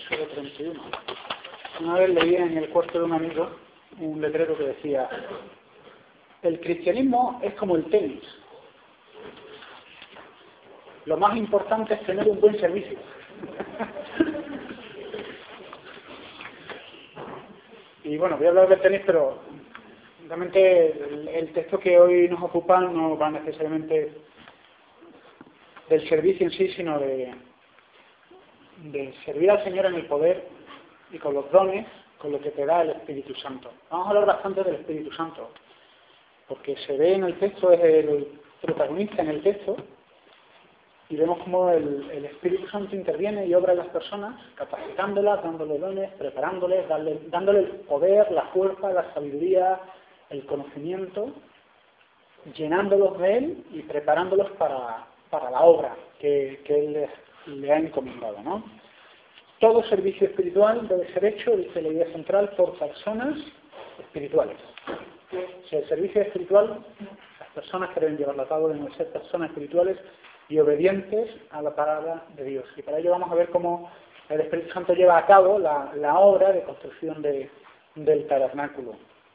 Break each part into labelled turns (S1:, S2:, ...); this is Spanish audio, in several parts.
S1: Éxodo 31. Una vez leí en el cuarto de un amigo un letrero que decía: el cristianismo es como el tenis. Lo más importante es tener un buen servicio. Y bueno, voy a hablar del tenis, pero realmente el texto que hoy nos ocupa no va necesariamente del servicio en sí, sino de servir al Señor en el poder y con los dones, con lo que te da el Espíritu Santo. Vamos a hablar bastante del Espíritu Santo, porque se ve en el texto, es el protagonista en el texto, y vemos cómo el Espíritu Santo interviene y obra en las personas, capacitándolas, dándole dones, preparándoles, dándole el poder, la fuerza, la sabiduría, el conocimiento, llenándolos de Él y preparándolos para la obra que Él le ha encomendado, ¿no? Todo servicio espiritual debe ser hecho, dice la idea central, por personas espirituales. O sea, el servicio espiritual, las personas que deben llevarlo a cabo deben ser personas espirituales y obedientes a la palabra de Dios. Y para ello vamos a ver cómo el Espíritu Santo lleva a cabo la obra de construcción del tabernáculo.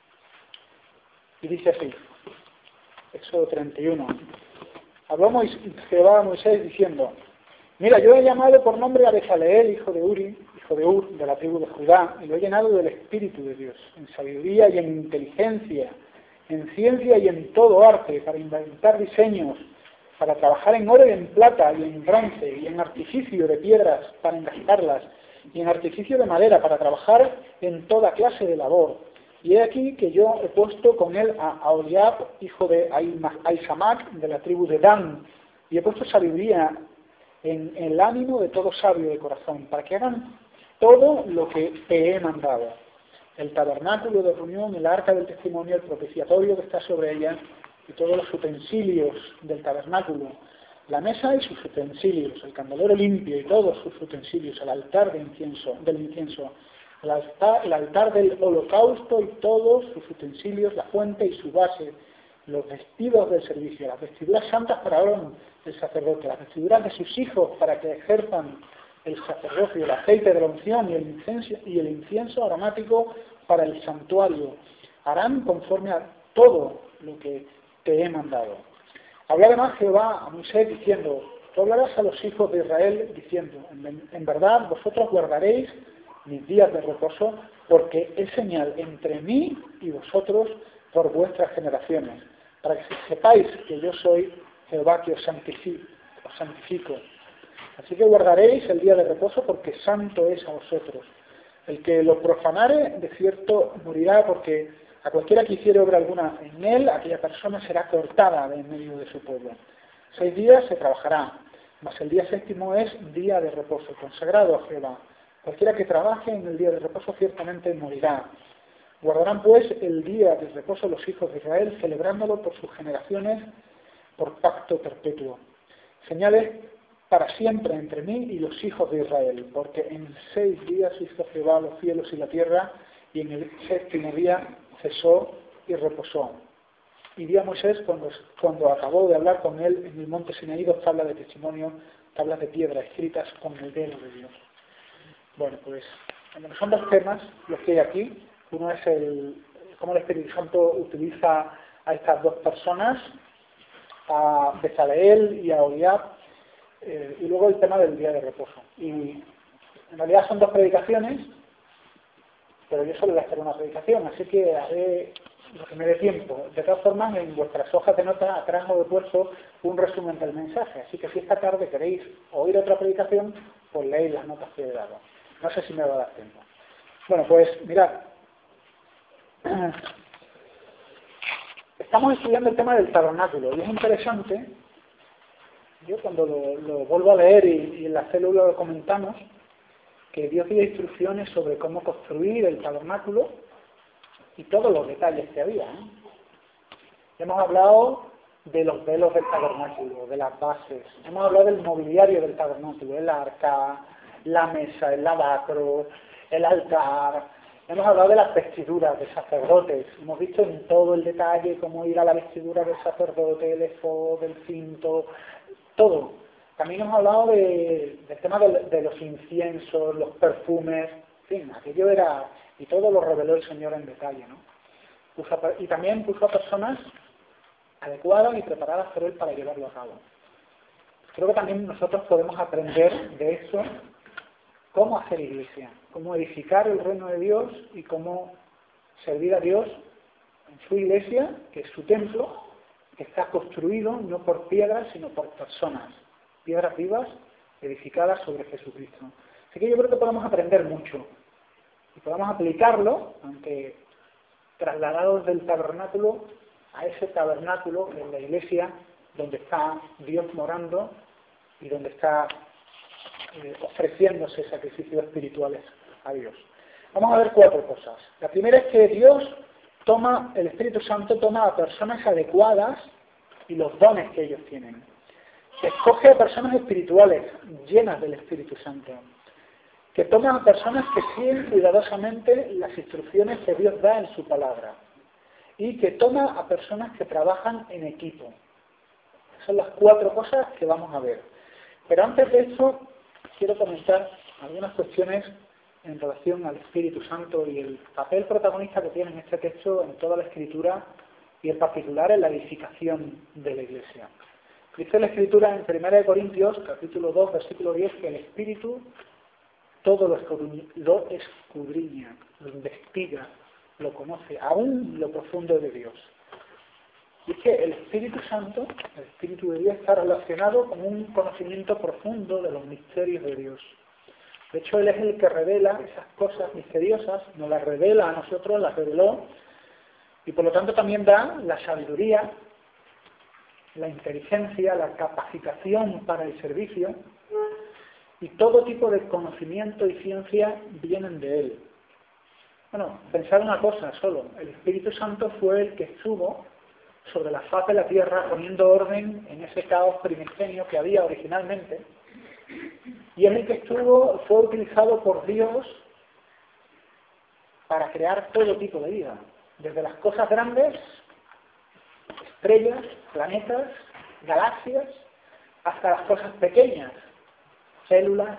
S1: Y dice así, Éxodo 31. Habló Jehová a Moisés diciendo: mira, yo he llamado por nombre a Bezaleel, hijo de Uri, hijo de Ur, de la tribu de Judá, y lo he llenado del Espíritu de Dios, en sabiduría y en inteligencia, en ciencia y en todo arte, para inventar diseños, para trabajar en oro y en plata y en bronce, y en artificio de piedras para engajarlas, y en artificio de madera para trabajar en toda clase de labor. Y he aquí que yo he puesto con él a Aholiab, hijo de Ahisamac, de la tribu de Dan, y he puesto sabiduría en el ánimo de todo sabio de corazón, para que hagan todo lo que te he mandado. El tabernáculo de reunión, el arca del testimonio, el propiciatorio que está sobre ella, y todos los utensilios del tabernáculo, la mesa y sus utensilios, el candelero limpio y todos sus utensilios, el altar del incienso, el altar del holocausto y todos sus utensilios, la fuente y su base, los vestidos del servicio, las vestiduras santas para Aarón, el sacerdote, las vestiduras de sus hijos para que ejerzan el sacerdocio, el aceite de la unción y el incienso aromático para el santuario. Harán conforme a todo lo que te he mandado. Habló además Jehová a Moisés diciendo: tú hablarás a los hijos de Israel diciendo: en verdad vosotros guardaréis mis días de reposo, porque es señal entre mí y vosotros por vuestras generaciones, para que sepáis que yo soy Jehová que os santifico. Así que guardaréis el día de reposo, porque santo es a vosotros. El que lo profanare, de cierto morirá, porque a cualquiera que hiciere obra alguna en él, aquella persona será cortada de en medio de su pueblo. 6 días se trabajará, mas el día séptimo es día de reposo, consagrado a Jehová. Cualquiera que trabaje en el día de reposo ciertamente morirá. Guardarán pues el día de reposo los hijos de Israel, celebrándolo por sus generaciones, por pacto perpetuo. Señales para siempre entre mí y los hijos de Israel, porque en 6 días hizo Jehová los cielos y la tierra, y en el séptimo día cesó y reposó. Y vio a Moisés cuando acabó de hablar con él en el monte Sinaí 2 tablas de testimonio, tablas de piedra escritas con el dedo de Dios. Bueno, pues son 2 temas los que hay aquí. Uno es cómo el Espíritu Santo utiliza a estas 2 personas, a Bezaleel y a Aholiab, y luego el tema del día de reposo. Y en realidad son 2 predicaciones, pero yo solo voy a hacer una predicación, así que haré lo que me dé tiempo. De todas formas, en vuestras hojas de notas atrás os he puesto un resumen del mensaje, así que si esta tarde queréis oír otra predicación, pues leéis las notas que he dado. No sé si me va a dar tiempo. Bueno, pues mirad, estamos estudiando el tema del tabernáculo y es interesante. Yo cuando lo vuelvo a leer y en la célula lo comentamos, que Dios dio instrucciones sobre cómo construir el tabernáculo y todos los detalles que había, ¿eh? Hemos hablado de los velos del tabernáculo, de las bases, hemos hablado del mobiliario del tabernáculo, el arca, la mesa, el lavacro, el altar, hemos hablado de las vestiduras de sacerdotes, hemos visto en todo el detalle cómo ir a la vestidura del sacerdote, el efod, el cinto, todo, También hemos hablado del tema de los inciensos, los perfumes, en fin, aquello era, y todo lo reveló el Señor en detalle, ¿no? Y también puso a personas adecuadas y preparadas por Él para llevarlo a cabo. Creo que también nosotros podemos aprender de eso cómo hacer iglesia, cómo edificar el reino de Dios y cómo servir a Dios en su iglesia, que es su templo, que está construido no por piedras, sino por personas, piedras vivas edificadas sobre Jesucristo. Así que yo creo que podemos aprender mucho y podemos aplicarlo, aunque trasladados del tabernáculo a ese tabernáculo en la iglesia donde está Dios morando y donde está ofreciéndose sacrificios espirituales a Dios. Vamos a ver 4 cosas. La primera es que el Espíritu Santo toma a personas adecuadas y los dones que ellos tienen. Escoge a personas espirituales llenas del Espíritu Santo, que toma a personas que siguen cuidadosamente las instrucciones que Dios da en su palabra y que toma a personas que trabajan en equipo. Son las 4 cosas que vamos a ver. Pero antes de eso, quiero comentar algunas cuestiones en relación al Espíritu Santo y el papel protagonista que tiene en este texto en toda la Escritura y en particular en la edificación de la Iglesia. Dice la Escritura en 1 Corintios, capítulo 2, versículo 10, que el Espíritu todo lo escudriña, lo investiga, lo conoce, aún lo profundo de Dios. Y es que el Espíritu Santo, el Espíritu de Dios, está relacionado con un conocimiento profundo de los misterios de Dios. De hecho, Él es el que revela esas cosas misteriosas, nos las revela a nosotros, las reveló, y por lo tanto también da la sabiduría, la inteligencia, la capacitación para el servicio, y todo tipo de conocimiento y ciencia vienen de Él. Bueno, pensar una cosa solo, el Espíritu Santo fue el que estuvo sobre la faz de la tierra poniendo orden en ese caos primigenio que había originalmente, y es el que fue utilizado por Dios para crear todo tipo de vida, desde las cosas grandes, estrellas, planetas, galaxias, hasta las cosas pequeñas, células,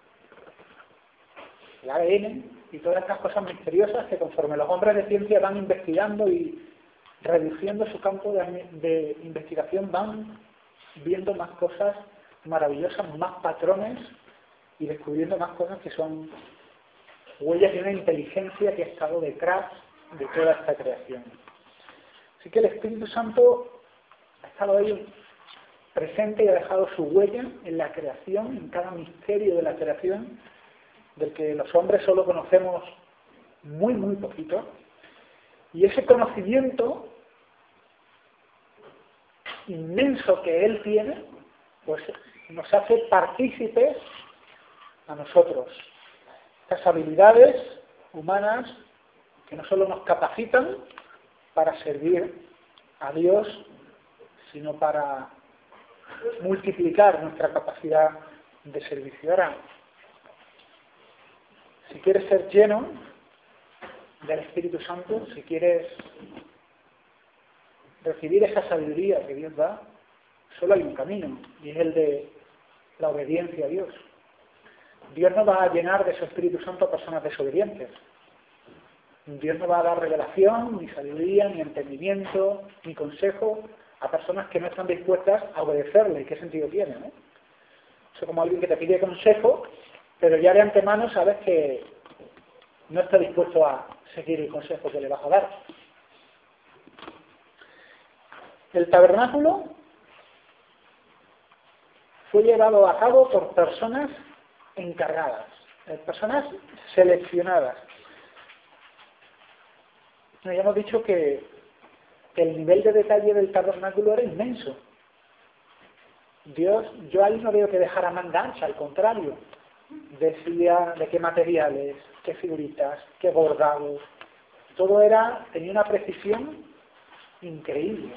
S1: el ADN y todas estas cosas misteriosas que conforme los hombres de ciencia van investigando y reduciendo su campo de investigación, van viendo más cosas maravillosas, más patrones y descubriendo más cosas que son huellas de una inteligencia que ha estado detrás de toda esta creación. Así que el Espíritu Santo ha estado ahí presente y ha dejado su huella en la creación, en cada misterio de la creación, del que los hombres solo conocemos muy, muy poquito. Y ese conocimiento inmenso que Él tiene, pues nos hace partícipes a nosotros. Estas habilidades humanas que no solo nos capacitan para servir a Dios, sino para multiplicar nuestra capacidad de servicio. Ahora, si quieres ser lleno del Espíritu Santo, si quieres recibir esa sabiduría que Dios da, solo hay un camino, y es el de la obediencia a Dios. Dios no va a llenar de su Espíritu Santo a personas desobedientes. Dios no va a dar revelación, ni sabiduría, ni entendimiento, ni consejo a personas que no están dispuestas a obedecerle. ¿Qué sentido tiene, no? Es como alguien que te pide consejo, pero ya de antemano sabes que no está dispuesto a seguir el consejo que le vas a dar. El tabernáculo fue llevado a cabo por personas encargadas, personas seleccionadas. Ya hemos dicho que el nivel de detalle del tabernáculo era inmenso. Yo ahí no veo que dejara manga ancha, al contrario. Decía de qué materiales, qué figuritas, qué bordados. Todo tenía una precisión increíble.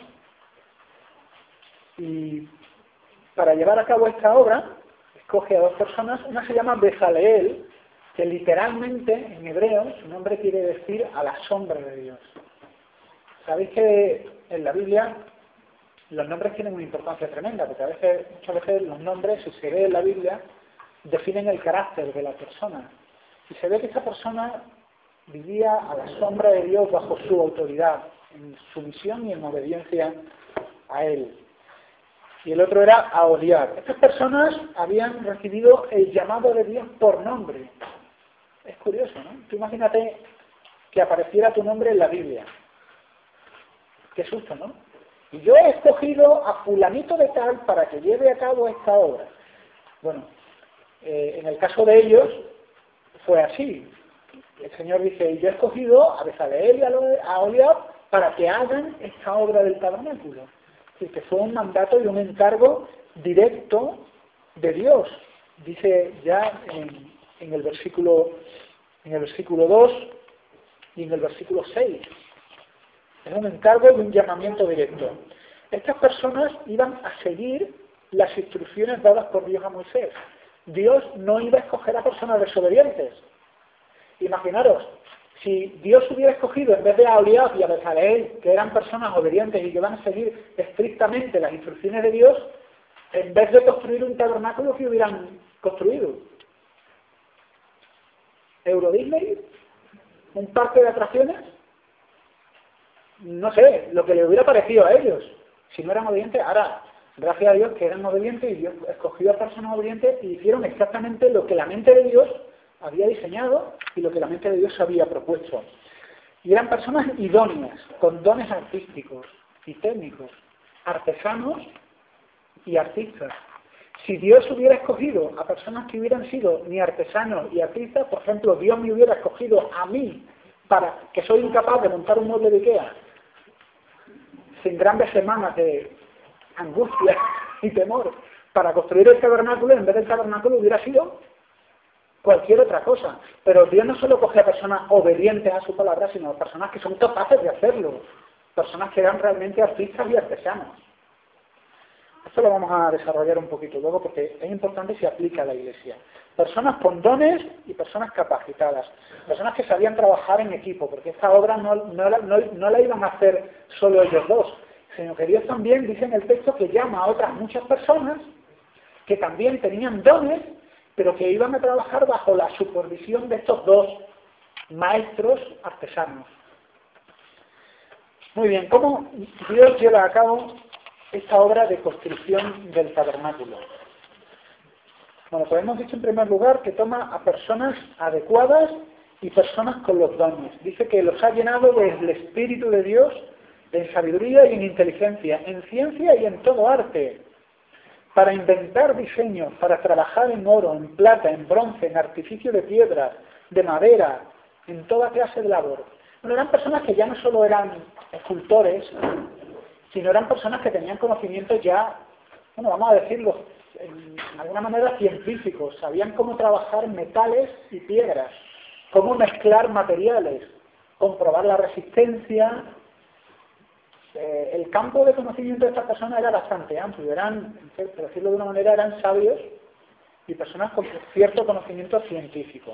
S1: Y para llevar a cabo esta obra, escoge a 2 personas. Una se llama Bezaleel, que literalmente en hebreo su nombre quiere decir a la sombra de Dios. Sabéis que en la Biblia los nombres tienen una importancia tremenda, porque muchas veces los nombres, si se ve en la Biblia, definen el carácter de la persona. Y se ve que esta persona vivía a la sombra de Dios bajo su autoridad, en sumisión y en obediencia a Él. Y el otro era Aholiab. Estas personas habían recibido el llamado de Dios por nombre. Es curioso, ¿no? Tú imagínate que apareciera tu nombre en la Biblia. Qué susto, ¿no? Y yo he escogido a fulanito de tal para que lleve a cabo esta obra. Bueno, en el caso de ellos fue así. El Señor dice, yo he escogido a Bezaleel y a Aholiab para que hagan esta obra del tabernáculo. Es decir, que fue un mandato y un encargo directo de Dios. Dice ya en el versículo 2 y en el versículo 6. Es un encargo y un llamamiento directo. Estas personas iban a seguir las instrucciones dadas por Dios a Moisés. Dios no iba a escoger a personas desobedientes. Imaginaros, si Dios hubiera escogido en vez de a Aholiab y a Bezaleel, que eran personas obedientes y que iban a seguir estrictamente las instrucciones de Dios, en vez de construir un tabernáculo, que hubieran construido? ¿Euro Disney? ¿Un parque de atracciones? No sé, lo que le hubiera parecido a ellos, si no eran obedientes. Ahora, gracias a Dios que eran obedientes y Dios escogió a personas obedientes y hicieron exactamente lo que la mente de Dios había diseñado y lo que la mente de Dios había propuesto. Y eran personas idóneas, con dones artísticos y técnicos, artesanos y artistas. Si Dios hubiera escogido a personas que hubieran sido ni artesanos y artistas, por ejemplo, Dios me hubiera escogido a mí, para que soy incapaz de montar un mueble de IKEA, sin grandes semanas de angustia y temor, para construir el tabernáculo, en vez del tabernáculo hubiera sido cualquier otra cosa. Pero Dios no solo coge a personas obedientes a su palabra, sino a personas que son capaces de hacerlo, personas que eran realmente artistas y artesanos. Esto lo vamos a desarrollar un poquito luego porque es importante y se aplica a la Iglesia. Personas con dones y personas capacitadas, personas que sabían trabajar en equipo, porque esta obra no la iban a hacer solo ellos dos, sino que Dios también dice en el texto que llama a otras muchas personas que también tenían dones, pero que iban a trabajar bajo la supervisión de estos dos maestros artesanos. Muy bien, ¿cómo Dios lleva a cabo esta obra de construcción del tabernáculo? Bueno, pues hemos dicho en primer lugar que toma a personas adecuadas y personas con los dones. Dice que los ha llenado del Espíritu de Dios en sabiduría y en inteligencia, en ciencia y en todo arte, para inventar diseños, para trabajar en oro, en plata, en bronce, en artificio de piedra, de madera, en toda clase de labor. Bueno, eran personas que ya no solo eran escultores, sino eran personas que tenían conocimientos ya, bueno, vamos a decirlo, en alguna manera científicos, sabían cómo trabajar metales y piedras, cómo mezclar materiales, comprobar la resistencia. El campo de conocimiento de estas personas era bastante amplio, por decirlo de una manera, eran sabios y personas con cierto conocimiento científico.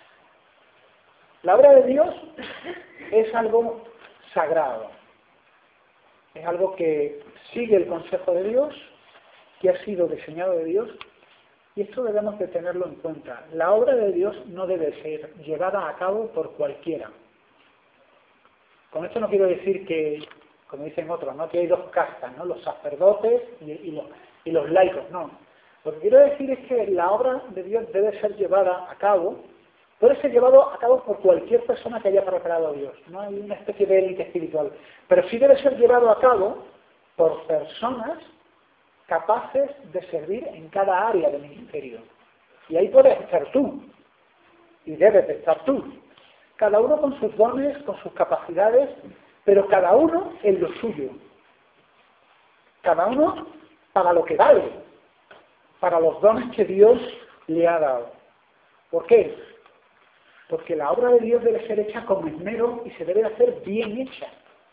S1: La obra de Dios es algo sagrado, es algo que sigue el consejo de Dios, que ha sido diseñado de Dios, y esto debemos de tenerlo en cuenta. La obra de Dios no debe ser llevada a cabo por cualquiera. Con esto no quiero decir que, como dicen otros, ¿no?, que hay dos castas, ¿no?, los sacerdotes y los laicos, no. Lo que quiero decir es que la obra de Dios debe ser llevada a cabo, puede ser llevado a cabo por cualquier persona que haya preparado a Dios. No hay una especie de élite espiritual, pero sí debe ser llevado a cabo por personas capaces de servir en cada área del ministerio. Y ahí puedes estar tú, y debes de estar tú. Cada uno con sus dones, con sus capacidades, pero cada uno en lo suyo. Cada uno para lo que vale, para los dones que Dios le ha dado. ¿Por qué? Porque la obra de Dios debe ser hecha con esmero y se debe hacer bien hecha.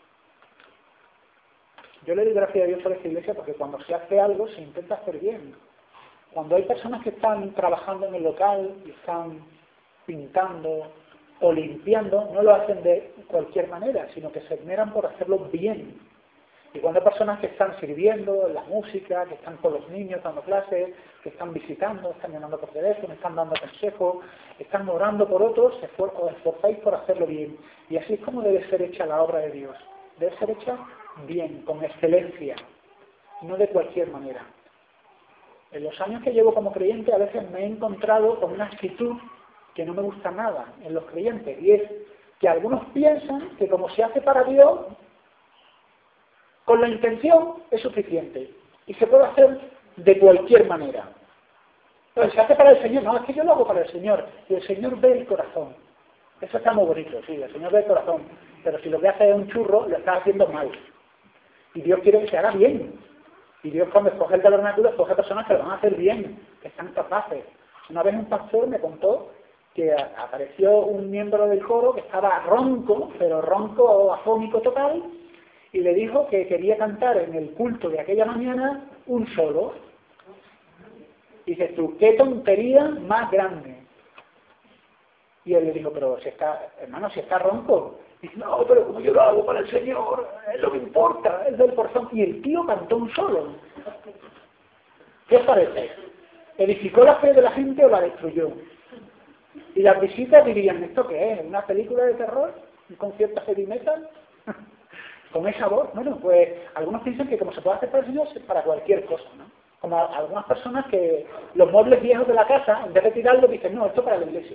S1: Yo le doy gracias a Dios por esta iglesia porque cuando se hace algo se intenta hacer bien. Cuando hay personas que están trabajando en el local y están pintando o limpiando, no lo hacen de cualquier manera, sino que se esmeran por hacerlo bien. Y cuando hay personas que están sirviendo en la música, que están con los niños dando clases, que están visitando, están llamando por teléfono, están dando consejos, están orando por otros, os esforzáis por hacerlo bien. Y así es como debe ser hecha la obra de Dios. Debe ser hecha bien, con excelencia, no de cualquier manera. En los años que llevo como creyente a veces me he encontrado con una actitud que no me gusta nada en los creyentes, y es que algunos piensan que como se hace para Dios, con la intención es suficiente y se puede hacer de cualquier manera. Entonces, se hace para el Señor, no, es que yo lo hago para el Señor, y el Señor ve el corazón. Eso está muy bonito, sí, el Señor ve el corazón, pero si lo que hace es un churro, lo está haciendo mal. Y Dios quiere que se haga bien. Y Dios cuando escoge el tabernáculo, escoge personas que lo van a hacer bien, que están capaces. Una vez un pastor me contó que apareció un miembro del coro que estaba ronco, pero ronco afónico total, y le dijo que quería cantar en el culto de aquella mañana un solo. Y dices tú, qué tontería más grande. Y él le dijo, pero si está, hermano, si está ronco. Y dice, no, pero como yo lo hago para el Señor, es lo que importa, es del corazón. Y el tío cantó un solo. ¿Qué os parece? ¿Edificó la fe de la gente o la destruyó? Y las visitas dirían, ¿esto qué es? ¿Una película de terror? ¿Un concierto heavy metal? Con esa voz. Bueno, pues algunos piensan que como se puede hacer para el Señor, es para cualquier cosa, ¿no? Como algunas personas que los muebles viejos de la casa, en vez de tirarlos, dicen, no, esto para la iglesia.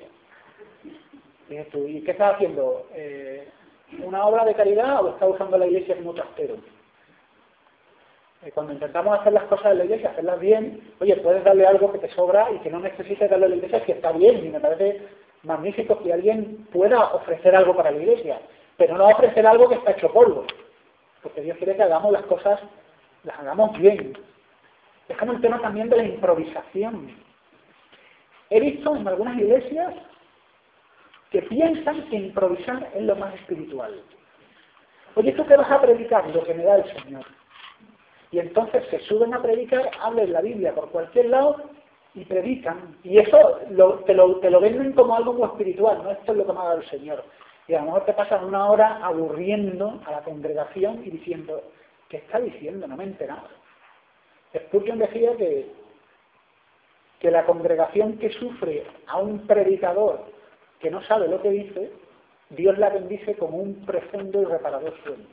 S1: ¿Y qué estás haciendo? ¿Una obra de caridad o estás usando la iglesia como trastero? Cuando intentamos hacer las cosas en la iglesia, hacerlas bien, oye, puedes darle algo que te sobra y que no necesites darle a la iglesia si está bien, y me parece magnífico que alguien pueda ofrecer algo para la iglesia, pero no ofrecer algo que está hecho polvo, porque Dios quiere que hagamos las cosas, las hagamos bien. Es como el tema también de la improvisación. He visto en algunas iglesias que piensan que improvisar es lo más espiritual. Oye, ¿tú qué vas a predicar? Lo que me da el Señor. Y entonces se suben a predicar, hablan la Biblia por cualquier lado y predican. Y eso te lo venden como algo muy espiritual, no, esto es lo que me ha dado el Señor. Y a lo mejor te pasan una hora aburriendo a la congregación y diciendo, ¿qué está diciendo? No me he enterado. Spurgeon decía que la congregación que sufre a un predicador que no sabe lo que dice, Dios la bendice como un profundo y reparador sueño.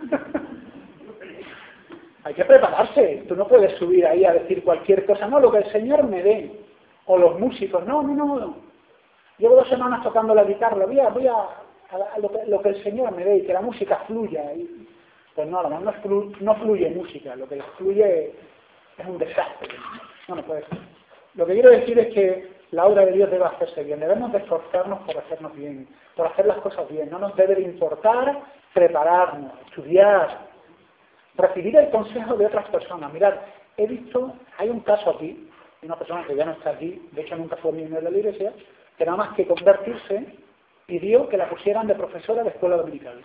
S1: Hay que prepararse. Tú no puedes subir ahí a decir cualquier cosa. No, lo que el Señor me dé. O los músicos. No. Llevo 2 semanas tocando la guitarra. Voy a lo que el Señor me dé y que la música fluya. Pues no, a lo mejor no fluye música. Lo que fluye es un desastre. No puede ser. Lo que quiero decir es que la obra de Dios debe hacerse bien. Debemos de esforzarnos por hacernos bien, por hacer las cosas bien. No nos debe de importar prepararnos, estudiar, recibir el consejo de otras personas. Mirad, he visto, hay un caso aquí, de una persona que ya no está aquí, de hecho nunca fue miembro de la iglesia, que nada más que convertirse, pidió que la pusieran de profesora de escuela dominical.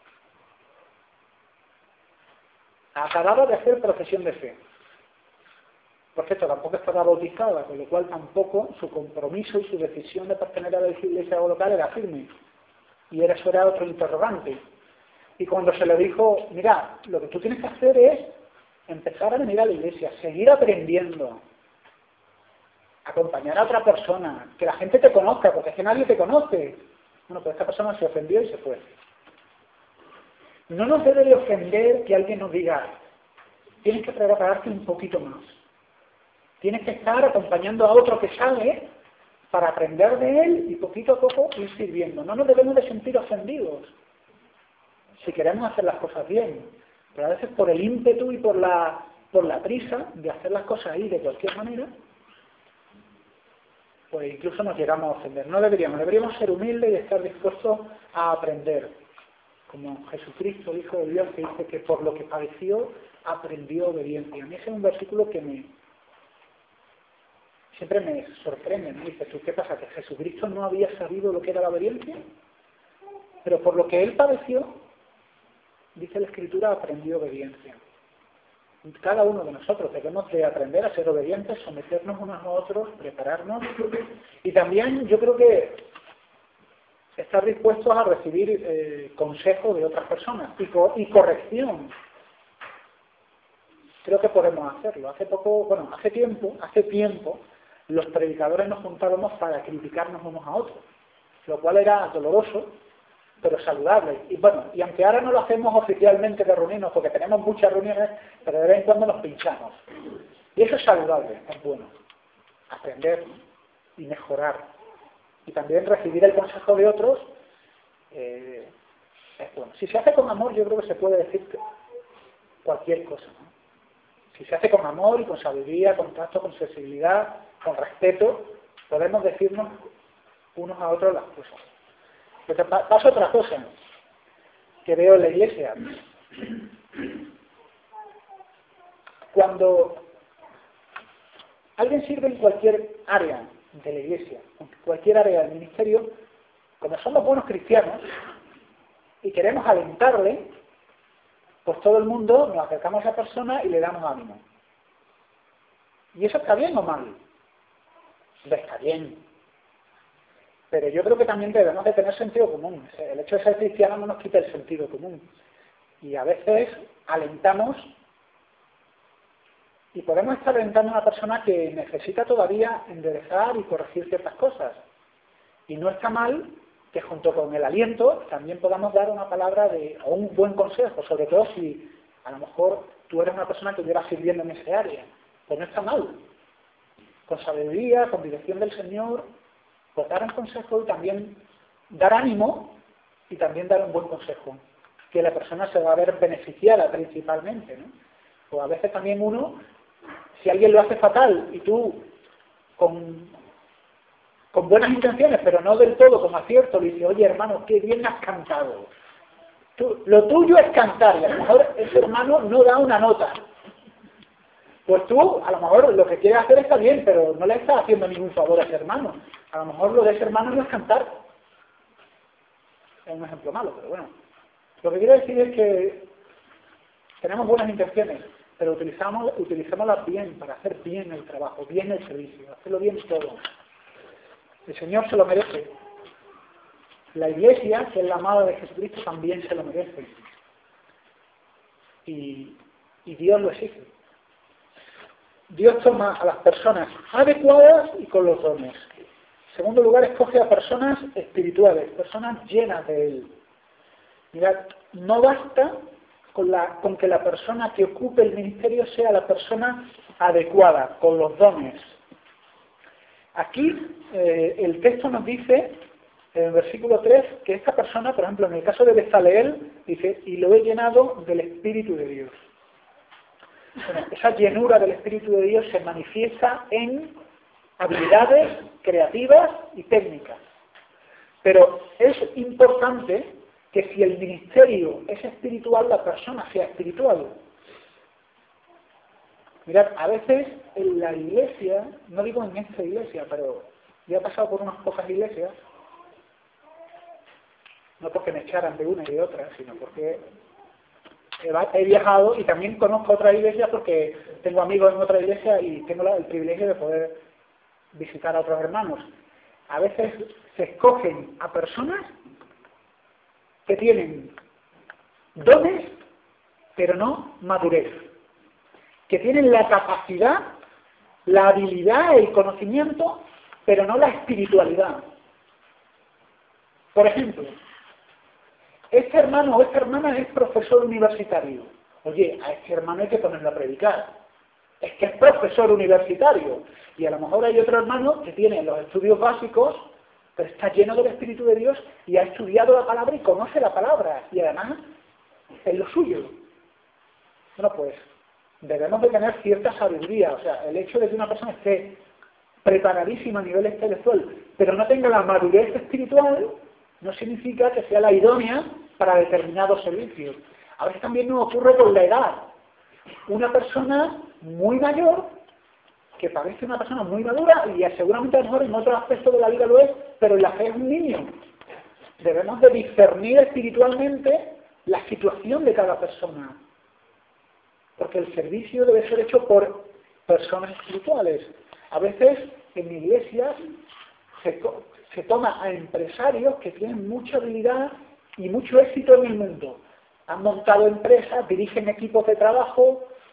S1: Acababa de hacer profesión de fe. Por cierto, tampoco estaba bautizada, con lo cual tampoco su compromiso y su decisión de pertenecer a la iglesia local era firme. Y eso era otro interrogante. Y cuando se le dijo, mira, lo que tú tienes que hacer es empezar a venir a la iglesia, seguir aprendiendo, acompañar a otra persona, que la gente te conozca, porque es que nadie te conoce. Bueno, pues esta persona se ofendió y se fue. No nos debe de ofender que alguien nos diga, tienes que prepararte un poquito más. Tienes que estar acompañando a otro que sabe para aprender de él y poquito a poco ir sirviendo. No nos debemos de sentir ofendidos si queremos hacer las cosas bien. Pero a veces por el ímpetu y por la prisa de hacer las cosas ahí de cualquier manera, pues incluso nos llegamos a ofender. No deberíamos ser humildes y estar dispuestos a aprender. Como Jesucristo, Hijo de Dios, que dice que por lo que padeció, aprendió obediencia. A mí ese es un versículo que siempre me sorprende. Me dice, ¿tú qué pasa? ¿Que Jesucristo no había sabido lo que era la obediencia? Pero por lo que él padeció, dice la Escritura, aprendió obediencia. Cada uno de nosotros debemos de aprender a ser obedientes, someternos unos a otros, prepararnos. Y también yo creo que estar dispuestos a recibir consejo de otras personas y corrección. creo que podemos hacerlo. Hace tiempo, los predicadores nos juntábamos para criticarnos unos a otros, lo cual era doloroso, pero saludable. Y aunque ahora no lo hacemos oficialmente de reunirnos, porque tenemos muchas reuniones, pero de vez en cuando nos pinchamos. Y eso es saludable, es bueno. Aprender y mejorar. Y también recibir el consejo de otros es bueno. Si se hace con amor, yo creo que se puede decir cualquier cosa, ¿no? Si se hace con amor y con sabiduría, con tacto, con sensibilidad, con respeto, podemos decirnos unos a otros las cosas. Pero pasa otra cosa que veo en la Iglesia. Cuando alguien sirve en cualquier área de la Iglesia, en cualquier área del ministerio, como somos buenos cristianos y queremos alentarle, pues todo el mundo nos acercamos a esa persona y le damos ánimo. ¿Y eso está bien o mal? Está bien. Pero yo creo que también debemos de tener sentido común. El hecho de ser cristiano no nos quita el sentido común. Y a veces alentamos y podemos estar alentando a una persona que necesita todavía enderezar y corregir ciertas cosas. Y no está mal que junto con el aliento también podamos dar una palabra o un buen consejo, sobre todo si a lo mejor tú eres una persona que lleva sirviendo en ese área. Pues no está mal. Con sabiduría, con dirección del Señor, pues dar un consejo y también dar ánimo y también dar un buen consejo, que la persona se va a ver beneficiada principalmente, ¿no? O a veces también uno, si alguien lo hace fatal y tú con buenas intenciones, pero no del todo con acierto, le dices, oye hermano, qué bien has cantado. Lo tuyo es cantar y a lo mejor ese hermano no da una nota. Pues tú, a lo mejor lo que quieres hacer está bien, pero no le estás haciendo ningún favor a ese hermano. A lo mejor lo de ese hermano no es cantar. Es un ejemplo malo, pero bueno. Lo que quiero decir es que tenemos buenas intenciones, pero utilicémoslas bien para hacer bien el trabajo, bien el servicio, hacerlo bien todo. El Señor se lo merece. La Iglesia, que es la amada de Jesucristo, también se lo merece. Y Dios lo exige. Dios toma a las personas adecuadas y con los dones. En segundo lugar, escoge a personas espirituales, personas llenas de Él. Mirad, no basta con que la persona que ocupe el ministerio sea la persona adecuada, con los dones. Aquí el texto nos dice, en el versículo 3, que esta persona, por ejemplo, en el caso de Bezaleel, dice, y lo he llenado del Espíritu de Dios. Bueno, esa llenura del Espíritu de Dios se manifiesta en habilidades creativas y técnicas. Pero es importante que si el ministerio es espiritual, la persona sea espiritual. Mirad, a veces en la iglesia, no digo en esta iglesia, pero yo he pasado por unas pocas iglesias, no porque me echaran de una y de otra, sino porque he viajado y también conozco otras iglesias porque tengo amigos en otra iglesia y tengo el privilegio de poder visitar a otros hermanos. A veces se escogen a personas que tienen dones, pero no madurez, que tienen la capacidad, la habilidad, el conocimiento, pero no la espiritualidad. Por ejemplo, este hermano o esta hermana es profesor universitario. Oye, a este hermano hay que ponerlo a predicar. Es que es profesor universitario. Y a lo mejor hay otro hermano que tiene los estudios básicos, pero está lleno del Espíritu de Dios y ha estudiado la palabra y conoce la palabra. Y además es lo suyo. Bueno, pues debemos de tener cierta sabiduría. O sea, el hecho de que una persona esté preparadísima a nivel intelectual, pero no tenga la madurez espiritual, no significa que sea la idónea para determinados servicios. A veces también nos ocurre con la edad. Una persona muy mayor, que parece una persona muy madura, y seguramente a lo mejor en otro aspecto de la vida lo es, pero en la fe es un niño. Debemos de discernir espiritualmente la situación de cada persona. Porque el servicio debe ser hecho por personas espirituales. A veces en mi iglesia se toma a empresarios que tienen mucha habilidad y mucho éxito en el mundo. Han montado empresas, dirigen equipos de trabajo,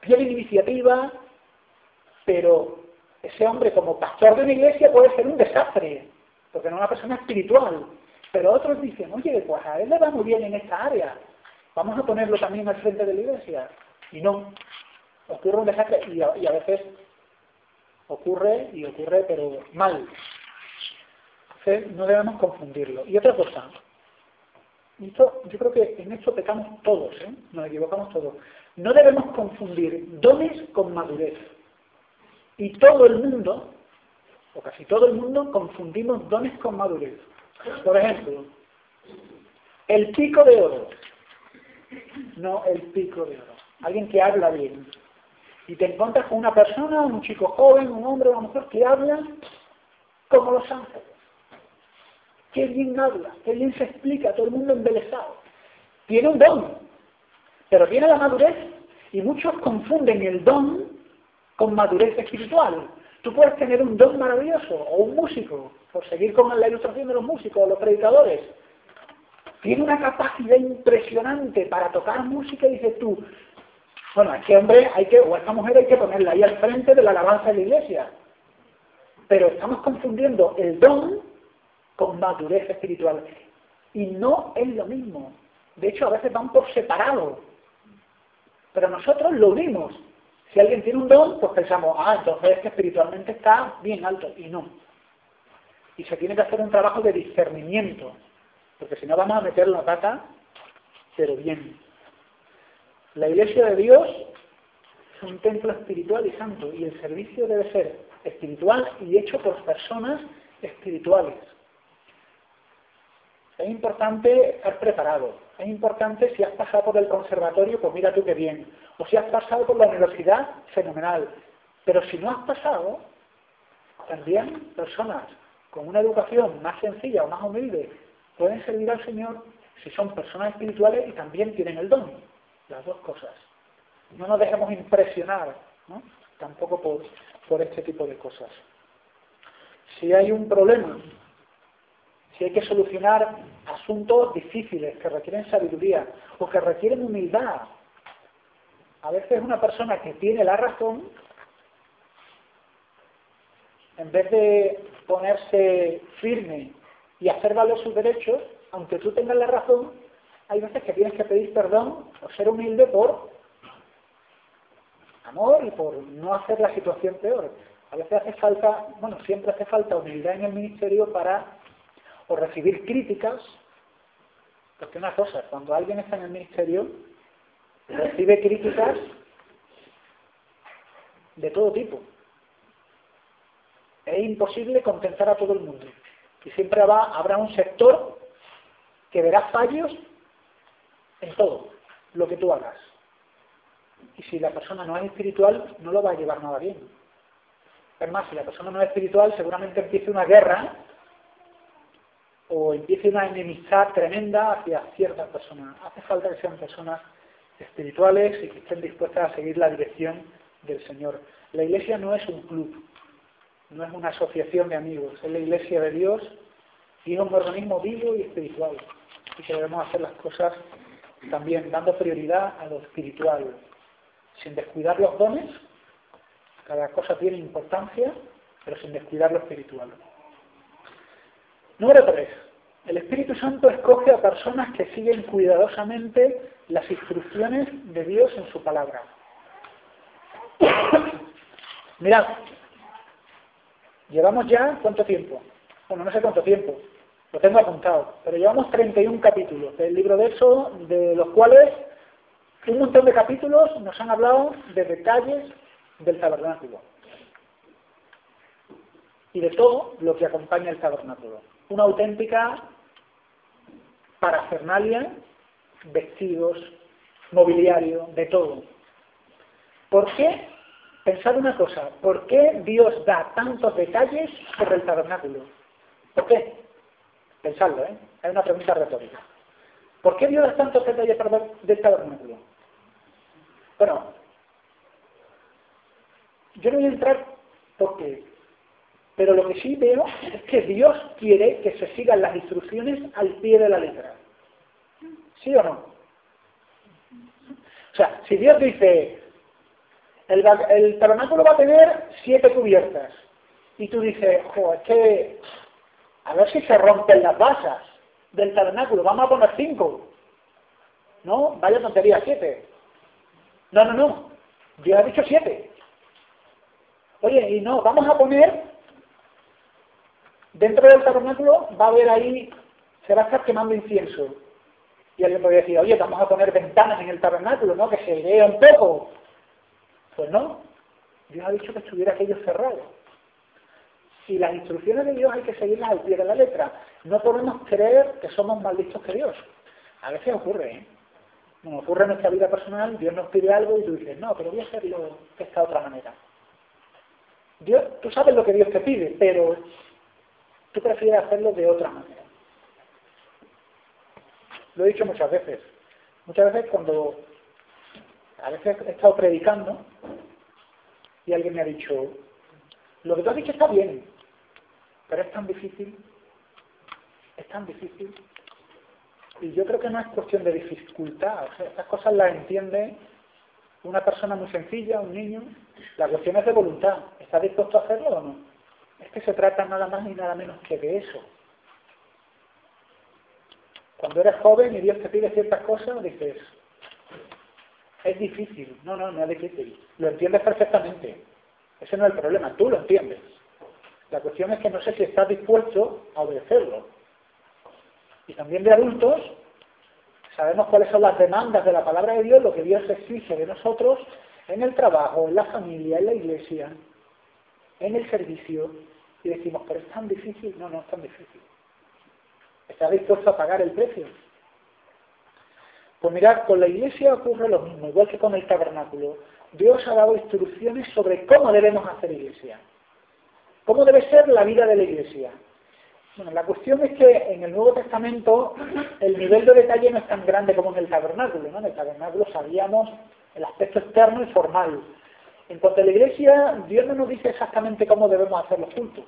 S1: tienen iniciativa, pero ese hombre como pastor de una iglesia puede ser un desastre, porque no es una persona espiritual. Pero otros dicen, oye, pues a él le va muy bien en esta área, vamos a ponerlo también al frente de la iglesia. Y no, ocurre un desastre y a veces ocurre, pero mal. Entonces no debemos confundirlo. Y otra cosa, esto, yo creo que en esto pecamos todos, nos equivocamos todos. No debemos confundir dones con madurez. Y todo el mundo, o casi todo el mundo, confundimos dones con madurez. Por ejemplo, el pico de oro. No el pico de oro. Alguien que habla bien. Y te encuentras con una persona, un chico joven, un hombre, una mujer, que habla como los ángeles. Qué bien habla, qué bien se explica, todo el mundo embelesado. Tiene un don, pero tiene la madurez. Y muchos confunden el don con madurez espiritual. Tú puedes tener un don maravilloso, o un músico, por seguir con la ilustración de los músicos, o los predicadores. Tiene una capacidad impresionante para tocar música y dices tú, bueno, a este hombre o a esta mujer hay que ponerla ahí al frente de la alabanza de la iglesia. Pero estamos confundiendo el don con madurez espiritual. Y no es lo mismo. De hecho, a veces van por separado. Pero nosotros lo unimos. Si alguien tiene un don, pues pensamos, entonces es que espiritualmente está bien alto. Y no. Y se tiene que hacer un trabajo de discernimiento. Porque si no vamos a meter la pata, pero bien. La iglesia de Dios es un templo espiritual y santo. Y el servicio debe ser espiritual y hecho por personas espirituales. Es importante estar preparado. Es importante, si has pasado por el conservatorio, pues mira tú qué bien. O si has pasado por la universidad, fenomenal. Pero si no has pasado, también personas con una educación más sencilla o más humilde pueden servir al Señor si son personas espirituales y también tienen el don. Las dos cosas. No nos dejemos impresionar, ¿no? Tampoco por este tipo de cosas. Si hay un problema, si hay que solucionar asuntos difíciles que requieren sabiduría o que requieren humildad, a veces una persona que tiene la razón, en vez de ponerse firme y hacer valer sus derechos, aunque tú tengas la razón, hay veces que tienes que pedir perdón o ser humilde por amor y por no hacer la situación peor. A veces hace falta, siempre hace falta humildad en el ministerio para o recibir críticas, porque una cosa, cuando alguien está en el ministerio, recibe críticas de todo tipo. Es imposible contentar a todo el mundo. Y siempre habrá un sector que verá fallos en todo lo que tú hagas. Y si la persona no es espiritual, no lo va a llevar nada bien. Es más, si la persona no es espiritual, seguramente empiece una guerra o empiece una enemistad tremenda hacia ciertas personas. Hace falta que sean personas espirituales y que estén dispuestas a seguir la dirección del Señor. La iglesia no es un club, no es una asociación de amigos, es la iglesia de Dios y es un organismo vivo y espiritual. Y que debemos hacer las cosas también dando prioridad a lo espiritual, sin descuidar los dones. Cada cosa tiene importancia, pero sin descuidar lo espiritual. Número 3. El Espíritu Santo escoge a personas que siguen cuidadosamente las instrucciones de Dios en su palabra. Mirad, llevamos ya, ¿cuánto tiempo? Bueno, no sé cuánto tiempo, lo tengo apuntado, pero llevamos 31 capítulos del libro de Éxodo, de los cuales un montón de capítulos nos han hablado de detalles del tabernáculo y de todo lo que acompaña el tabernáculo. Una auténtica parafernalia, vestidos, mobiliario, de todo. ¿Por qué? Pensad una cosa, ¿por qué Dios da tantos detalles sobre el tabernáculo? ¿Por qué? Pensadlo, ¿eh? Es una pregunta retórica. ¿Por qué Dios da tantos detalles del tabernáculo? Bueno, yo no voy a entrar por qué, pero lo que sí veo es que Dios quiere que se sigan las instrucciones al pie de la letra. ¿Sí o no? O sea, si Dios dice, El tabernáculo va a tener 7 cubiertas. Y tú dices, jo, es que a ver si se rompen las basas del tabernáculo, vamos a poner 5. No, vaya tontería, 7. No. Dios ha dicho 7. Oye, y no, vamos a poner, dentro del tabernáculo va a haber ahí, se va a estar quemando incienso. Y alguien podría decir, oye, vamos a poner ventanas en el tabernáculo, ¿no? Que se vea un poco. Pues no, Dios ha dicho que estuviera aquello cerrado. Y las instrucciones de Dios hay que seguirlas al pie de la letra. No podemos creer que somos más listos que Dios. A veces ocurre, ¿eh? Nos ocurre en nuestra vida personal, Dios nos pide algo y tú dices, no, pero voy a hacerlo de esta otra manera. Tú sabes lo que Dios te pide, pero tú prefieres hacerlo de otra manera. Lo he dicho muchas veces. Muchas veces a veces he estado predicando y alguien me ha dicho, lo que tú has dicho está bien, pero es tan difícil. Y yo creo que no es cuestión de dificultad. O sea, estas cosas las entiende una persona muy sencilla, un niño. La cuestión es de voluntad. ¿Estás dispuesto a hacerlo o no? Es que se trata nada más ni nada menos que de eso. Cuando eres joven y Dios te pide ciertas cosas, dices, es difícil. No es difícil. Lo entiendes perfectamente. Ese no es el problema, tú lo entiendes. La cuestión es que no sé si estás dispuesto a obedecerlo. Y también de adultos, sabemos cuáles son las demandas de la palabra de Dios, lo que Dios exige de nosotros en el trabajo, en la familia, en la iglesia, en el servicio. Y decimos, pero es tan difícil. No es tan difícil. ¿Estás dispuesto a pagar el precio? Pues mirad, con la iglesia ocurre lo mismo, igual que con el tabernáculo. Dios ha dado instrucciones sobre cómo debemos hacer iglesia. ¿Cómo debe ser la vida de la iglesia? Bueno, la cuestión es que en el Nuevo Testamento el nivel de detalle no es tan grande como en el tabernáculo, ¿no? En el tabernáculo sabíamos el aspecto externo y formal. En cuanto a la iglesia, Dios no nos dice exactamente cómo debemos hacer los cultos.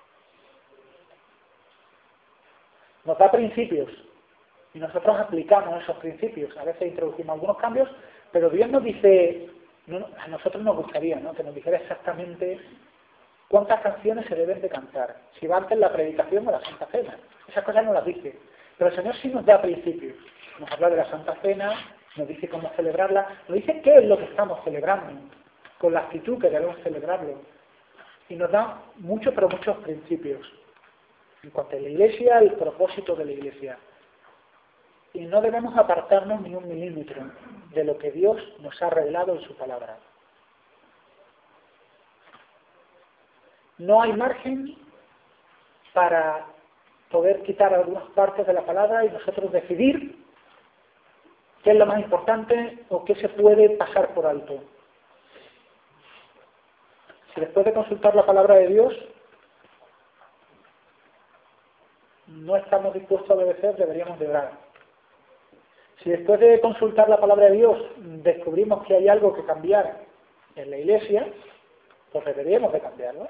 S1: Nos da principios y nosotros aplicamos esos principios. A veces introducimos algunos cambios, pero Dios nos dice, a nosotros nos gustaría, ¿no?, que nos dijera exactamente cuántas canciones se deben de cantar, si va antes la predicación o la Santa Cena. Esas cosas no las dice. Pero el Señor sí nos da principios. Nos habla de la Santa Cena, nos dice cómo celebrarla, nos dice qué es lo que estamos celebrando, con la actitud que debemos celebrarlo. Y nos da muchos, pero muchos principios. En cuanto a la iglesia, el propósito de la iglesia. Y no debemos apartarnos ni un milímetro de lo que Dios nos ha revelado en su palabra. No hay margen para poder quitar algunas partes de la palabra y nosotros decidir qué es lo más importante o qué se puede pasar por alto. Si después de consultar la palabra de Dios no estamos dispuestos a obedecer, deberíamos de orar. Si después de consultar la palabra de Dios descubrimos que hay algo que cambiar en la iglesia, pues deberíamos de cambiarlo.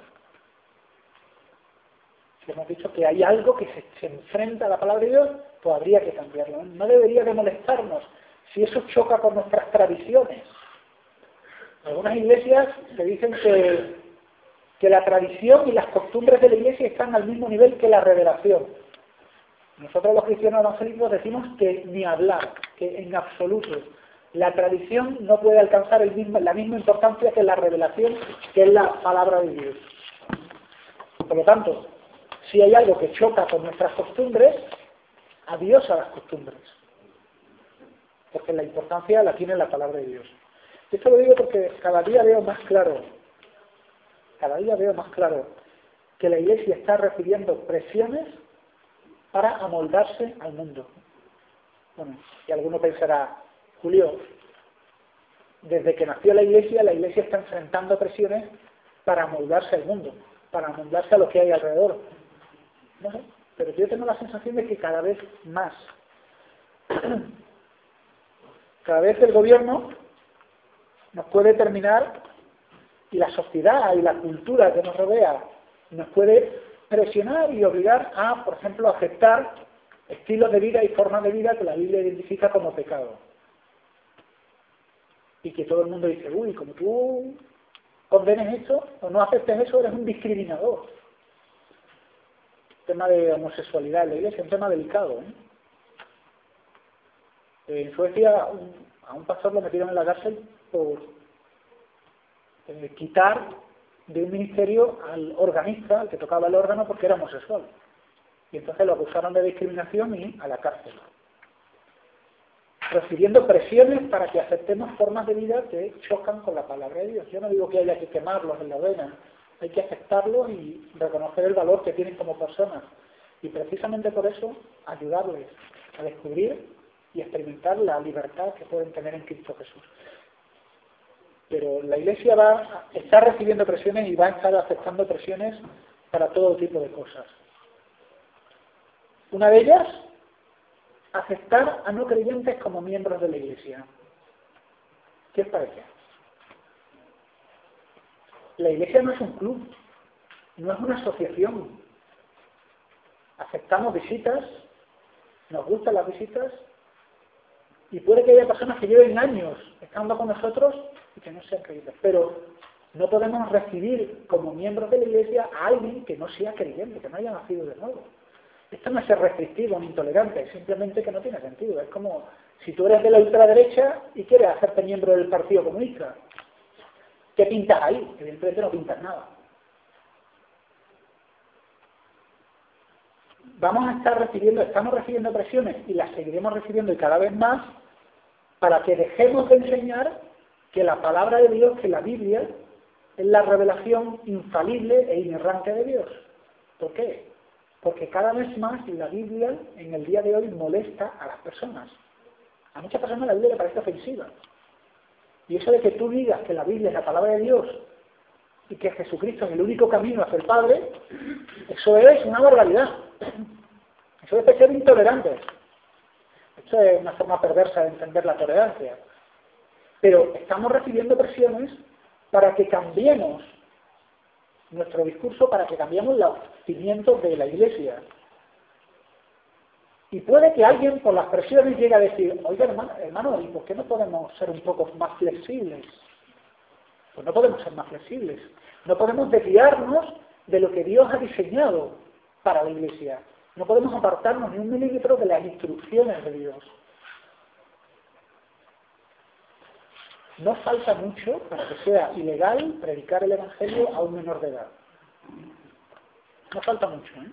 S1: Si hemos dicho que hay algo que se enfrenta a la palabra de Dios, pues habría que cambiarlo. No debería de molestarnos si eso choca con nuestras tradiciones. Algunas iglesias se dicen que la tradición y las costumbres de la iglesia están al mismo nivel que la revelación. Nosotros los cristianos evangélicos decimos que ni hablar, que en absoluto. La tradición no puede alcanzar la misma importancia que la revelación, que es la palabra de Dios. Por lo tanto, si hay algo que choca con nuestras costumbres, adiós a las costumbres. Porque la importancia la tiene la palabra de Dios. Esto lo digo porque cada día veo más claro que la iglesia está recibiendo presiones para amoldarse al mundo. Bueno, y alguno pensará, Julio, desde que nació la iglesia está enfrentando presiones para amoldarse al mundo, para amoldarse a lo que hay alrededor. No sé, pero yo tengo la sensación de que cada vez más. Cada vez el gobierno nos puede terminar y la sociedad y la cultura que nos rodea nos puede presionar y obligar a, por ejemplo, aceptar estilos de vida y formas de vida que la Biblia identifica como pecado. y que todo el mundo dice, uy, como tú condenes esto o no aceptes eso, eres un discriminador. El tema de homosexualidad en la Iglesia es un tema delicado, ¿eh? En Suecia a un pastor lo metieron en la cárcel por quitar de un ministerio al organista, al que tocaba el órgano, porque era homosexual. Y entonces lo acusaron de discriminación y a la cárcel. Recibiendo presiones para que aceptemos formas de vida que chocan con la palabra de Dios. Yo no digo que haya que quemarlos en la hoguera, hay que aceptarlos y reconocer el valor que tienen como personas. Y precisamente por eso ayudarles a descubrir y experimentar la libertad que pueden tener en Cristo Jesús. Pero la Iglesia está recibiendo presiones y va a estar aceptando presiones para todo tipo de cosas. Una de ellas, aceptar a no creyentes como miembros de la Iglesia. ¿Qué os parece? La Iglesia no es un club, no es una asociación. Aceptamos visitas, nos gustan las visitas, y puede que haya personas que lleven años estando con nosotros y que no sean creyentes. Pero no podemos recibir como miembros de la Iglesia a alguien que no sea creyente, que no haya nacido de nuevo. Esto no es ser restrictivo ni intolerante, es simplemente que no tiene sentido. Es como si tú eres de la ultraderecha y quieres hacerte miembro del Partido Comunista. ¿Qué pintas ahí? Evidentemente no pintas nada. Estamos recibiendo presiones y las seguiremos recibiendo y cada vez más para que dejemos de enseñar que la palabra de Dios, que la Biblia, es la revelación infalible e inerrante de Dios. ¿Por qué? Porque cada vez más la Biblia en el día de hoy molesta a las personas. A muchas personas la Biblia le parece ofensiva. Y eso de que tú digas que la Biblia es la palabra de Dios y que Jesucristo es el único camino hacia el Padre, eso es una barbaridad. Eso es de ser intolerantes. Eso es una forma perversa de entender la tolerancia. Pero estamos recibiendo presiones para que cambiemos nuestro discurso, para que cambiemos los cimientos de la Iglesia. Y puede que alguien por las presiones llegue a decir, oiga hermano, ¿y por qué no podemos ser un poco más flexibles? Pues no podemos ser más flexibles. No podemos desviarnos de lo que Dios ha diseñado para la Iglesia. No podemos apartarnos ni un milímetro de las instrucciones de Dios. No falta mucho para que sea ilegal predicar el Evangelio a un menor de edad. No falta mucho, ¿eh?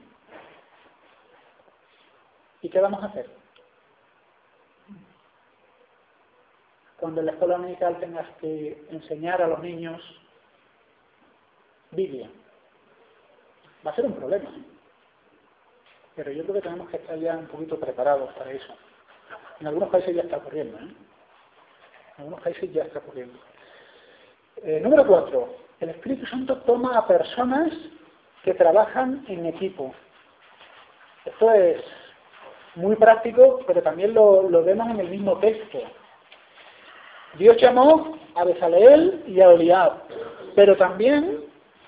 S1: ¿Y qué vamos a hacer? Cuando en la escuela dominical tengas que enseñar a los niños Biblia. Va a ser un problema, ¿eh? Pero yo creo que tenemos que estar ya un poquito preparados para eso. En algunos países ya está ocurriendo, ¿eh? En algunos países ya está ocurriendo. Número 4. El Espíritu Santo toma a personas que trabajan en equipo. Esto es muy práctico, pero también lo vemos en el mismo texto. Dios llamó a Bezaleel y a Oliab, pero también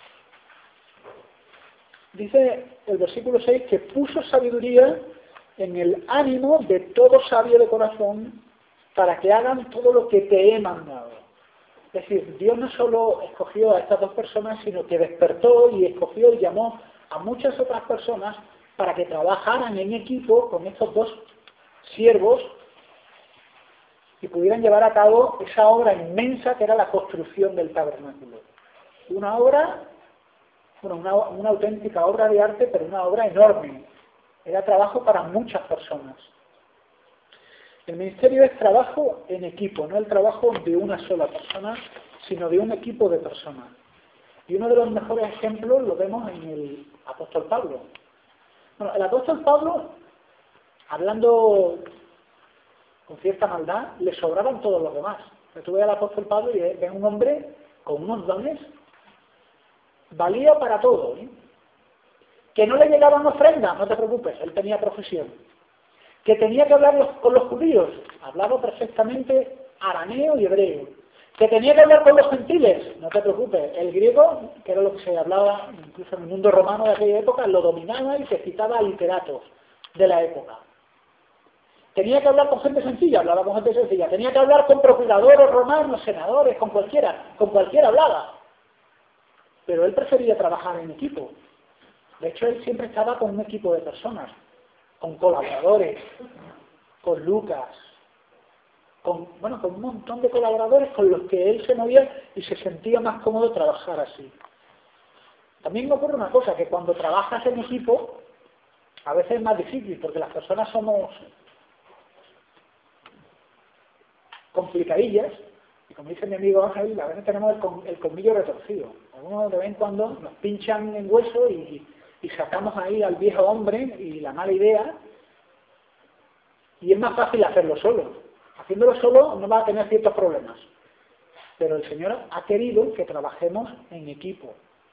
S1: dice el versículo 6 que puso sabiduría en el ánimo de todo sabio de corazón para que hagan todo lo que te he mandado. Es decir, Dios no solo escogió a estas dos personas, sino que despertó y escogió y llamó a muchas otras personas para que trabajaran en equipo con estos dos siervos y pudieran llevar a cabo esa obra inmensa que era la construcción del tabernáculo. Una obra, una auténtica obra de arte, pero una obra enorme. Era trabajo para muchas personas. El ministerio es trabajo en equipo, no el trabajo de una sola persona, sino de un equipo de personas. Y uno de los mejores ejemplos lo vemos en el apóstol Pablo. Bueno, el apóstol Pablo, hablando con cierta maldad, le sobraban todos los demás. Tú ves al apóstol Pablo y ves un hombre con unos dones, valía para todo, ¿eh? Que no le llegaban ofrendas, no te preocupes, él tenía profesión. Que tenía que hablar con los judíos, hablaba perfectamente arameo y hebreo. Que tenía que hablar con los gentiles, no te preocupes, el griego, que era lo que se hablaba incluso en el mundo romano de aquella época, lo dominaba y se citaba a literatos de la época. Tenía que hablar con gente sencilla, hablaba con gente sencilla. Tenía que hablar con procuradores romanos, senadores, con cualquiera hablaba. Pero él prefería trabajar en equipo. De hecho, él siempre estaba con un equipo de personas, con colaboradores, con Lucas, con un montón de colaboradores con los que él se movía y se sentía más cómodo trabajar así. También me ocurre una cosa, que cuando trabajas en equipo, a veces es más difícil, porque las personas somos complicadillas, y como dice mi amigo Ángel, a veces tenemos el colmillo retorcido. Algunos de vez en cuando nos pinchan en hueso y sacamos ahí al viejo hombre y la mala idea, y es más fácil hacerlo solo. Haciéndolo solo no va a tener ciertos problemas. Pero el Señor ha querido que trabajemos en equipo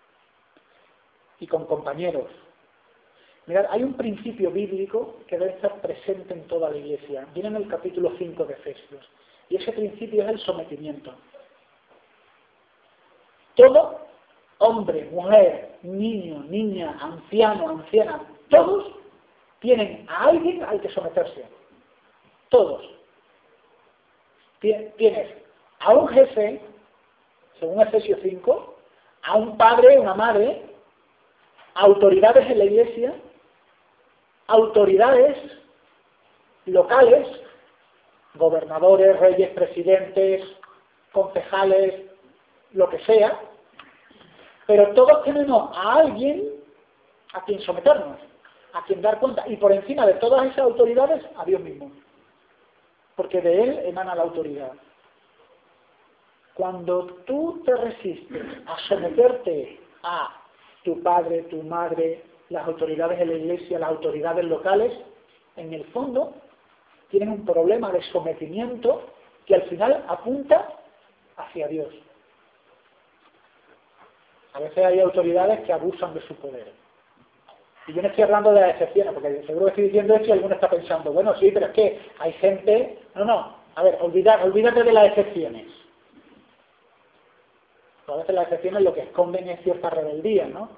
S1: y con compañeros. Mirad, hay un principio bíblico que debe estar presente en toda la Iglesia. Viene en el capítulo 5 de Efesios. Y ese principio es el sometimiento. Todo hombre, mujer, niño, niña, anciano, anciana, todos tienen a alguien al que someterse. Todos. Tienes a un jefe, según Efesios 5, a un padre, una madre, autoridades en la Iglesia, autoridades locales, gobernadores, reyes, presidentes, concejales, lo que sea, pero todos tenemos a alguien a quien someternos, a quien dar cuenta, y por encima de todas esas autoridades, a Dios mismo, porque de Él emana la autoridad. Cuando tú te resistes a someterte a tu padre, tu madre, las autoridades de la Iglesia, las autoridades locales, en el fondo tienen un problema de sometimiento que al final apunta hacia Dios. A veces hay autoridades que abusan de su poder. Y yo no estoy hablando de las excepciones, porque seguro que estoy diciendo esto y alguno está pensando, bueno, sí, pero es que hay gente... No, a ver, olvídate de las excepciones. A veces las excepciones lo que esconden es cierta rebeldía, ¿no?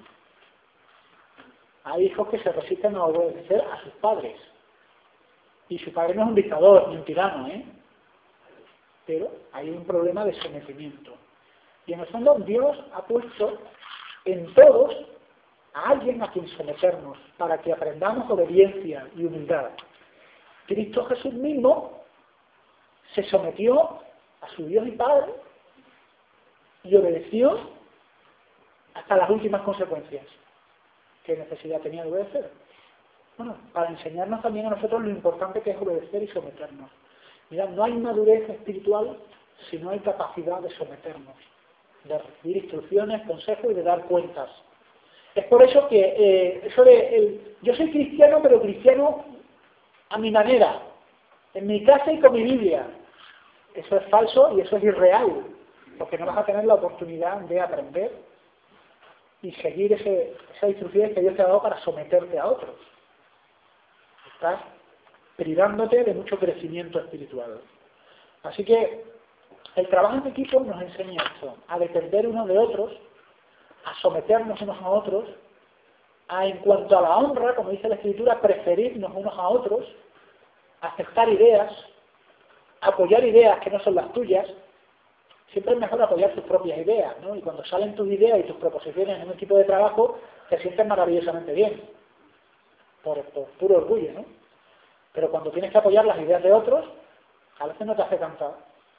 S1: Hay hijos que se resisten a obedecer a sus padres. Y su padre no es un dictador, ni un tirano, ¿eh? Pero hay un problema de sometimiento. Y en el fondo Dios ha puesto en todos a alguien a quien someternos, para que aprendamos obediencia y humildad. Cristo Jesús mismo se sometió a su Dios y Padre y obedeció hasta las últimas consecuencias. ¿Qué necesidad tenía de obedecer? Bueno, para enseñarnos también a nosotros lo importante que es obedecer y someternos. Mirad, no hay madurez espiritual si no hay capacidad de someternos, de recibir instrucciones, consejos y de dar cuentas. Es por eso que yo soy cristiano, pero cristiano a mi manera, en mi casa y con mi Biblia. Eso es falso y eso es irreal, porque no vas a tener la oportunidad de aprender y seguir esas instrucciones que Dios te ha dado para someterte a otros. Estás privándote de mucho crecimiento espiritual. Así que el trabajo en equipo nos enseña esto, a depender unos de otros, a someternos unos a otros, a, en cuanto a la honra, como dice la Escritura, preferirnos unos a otros, aceptar ideas, apoyar ideas que no son las tuyas. Siempre es mejor apoyar tus propias ideas, ¿no? Y cuando salen tus ideas y tus proposiciones en un equipo de trabajo, te sientes maravillosamente bien, por puro orgullo, ¿no? Pero cuando tienes que apoyar las ideas de otros, a veces no te hace tanta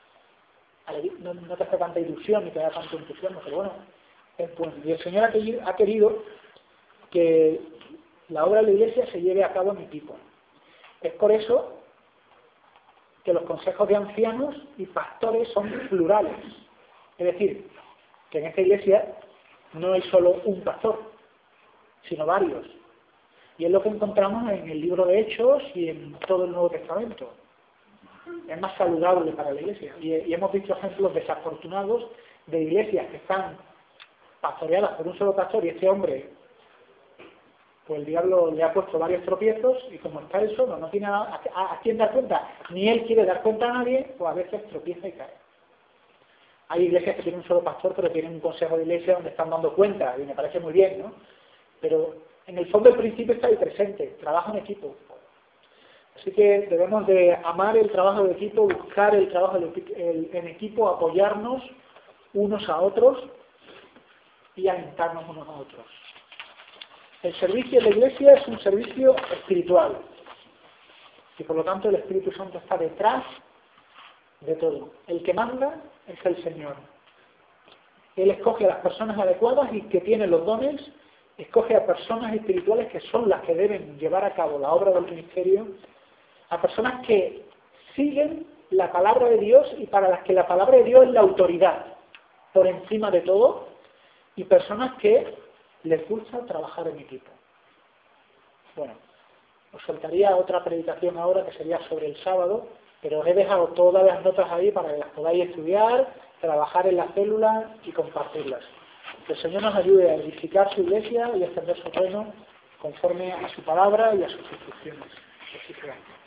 S1: ilusión ni te da tanto entusiasmo, pero bueno, es bueno. Y el Señor ha querido que la obra de la Iglesia se lleve a cabo en equipo. Es por eso que los consejos de ancianos y pastores son plurales. Es decir, que en esta Iglesia no hay solo un pastor, sino varios. Y es lo que encontramos en el libro de Hechos y en todo el Nuevo Testamento. Es más saludable para la Iglesia. Y hemos visto ejemplos desafortunados de iglesias que están pastoreadas por un solo pastor y este hombre, pues el diablo le ha puesto varios tropiezos y como está él solo, no tiene a quién dar cuenta, ni él quiere dar cuenta a nadie, pues a veces tropieza y cae. Hay iglesias que tienen un solo pastor, pero tienen un consejo de iglesia donde están dando cuenta, y me parece muy bien, ¿no? Pero en el fondo el principio está ahí presente, trabajo en equipo. Así que debemos de amar el trabajo de equipo, buscar el trabajo en equipo, apoyarnos unos a otros y alentarnos unos a otros. El servicio de la Iglesia es un servicio espiritual y por lo tanto el Espíritu Santo está detrás de todo. El que manda es el Señor. Él escoge a las personas adecuadas y que tienen los dones, escoge a personas espirituales que son las que deben llevar a cabo la obra del ministerio, a personas que siguen la palabra de Dios y para las que la palabra de Dios es la autoridad por encima de todo, y personas que les gusta trabajar en equipo. Bueno, os soltaría otra predicación ahora que sería sobre el sábado, pero os he dejado todas las notas ahí para que las podáis estudiar, trabajar en las células y compartirlas. Que el Señor nos ayude a edificar su iglesia y a extender su reino conforme a su palabra y a sus instrucciones. Así que,